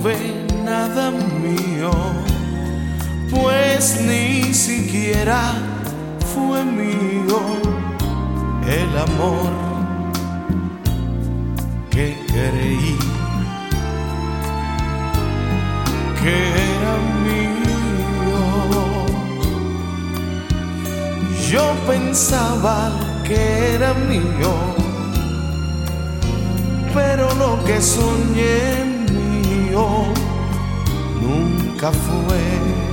tuve nada mío, pues ni siquiera fue mío el amor que creí que era mío. Yo pensaba que era mío, pero lo que soñé mío nunca fue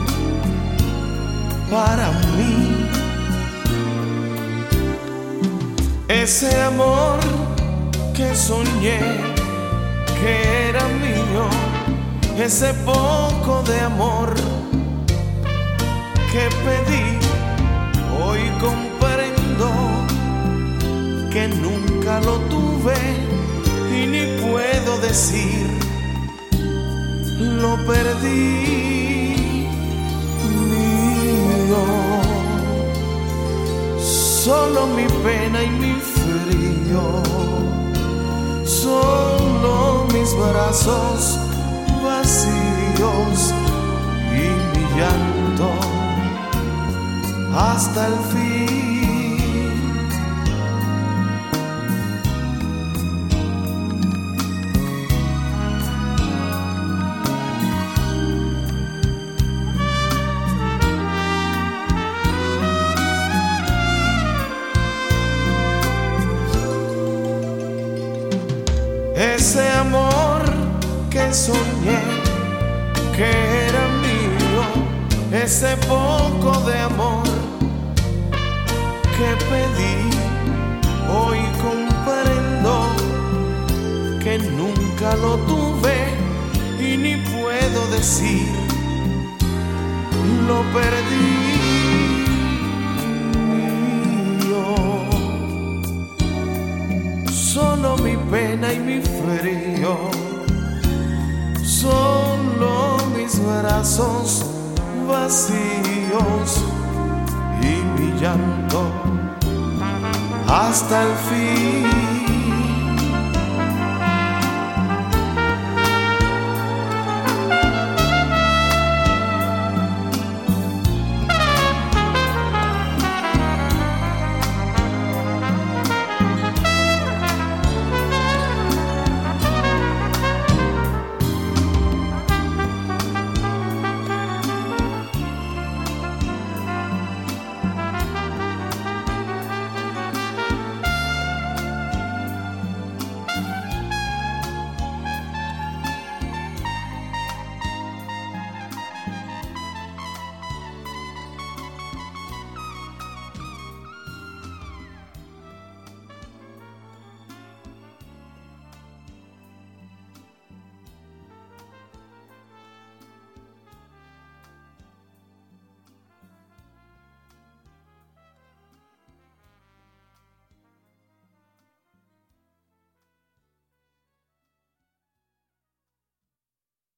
para mí. Ese amor que soñé que era mío, ese poco de amor que pedí, hoy comprendo que nunca lo tuve y ni puedo decir lo perdí mío. Solo mi pena y mi frío, solo mis brazos vacíos y mi llanto hasta el fin. Ese amor que soñé que era mío, ese poco de amor que pedí, hoy comprendo que nunca lo tuve y ni puedo decir lo perdí mío. Solo mi pena y mi frío, solo mis brazos vacíos y mi llanto hasta el fin.